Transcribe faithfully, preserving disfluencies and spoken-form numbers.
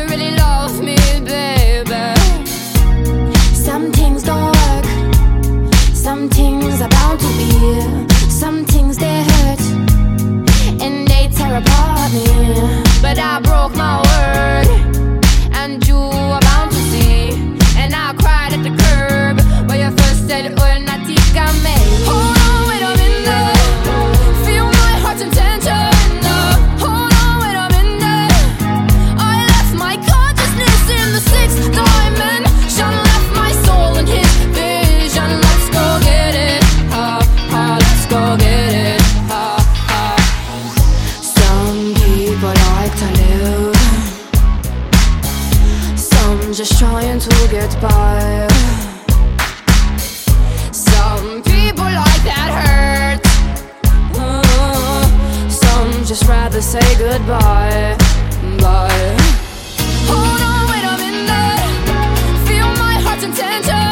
really love me, baby. Some things don't work, some things are bound to be. Some things they hurt and they tear apart me. But I broke my word, and you are bound to see. And I cried at the curb where you first said, "Oh, Natika me." Hold on, wait a minute. Feel my heart's intention. Hold on, wait a minute. I left my consciousness in the sixth dimension. Left my soul in his vision. Let's go get it. Ha, ha, let's go get it. Ha, ha. Some people like to live, some just trying to get by. Some people like that hurt, uh, some just rather say goodbye. Bye. Hold on, wait a minute. Feel my heart's intention.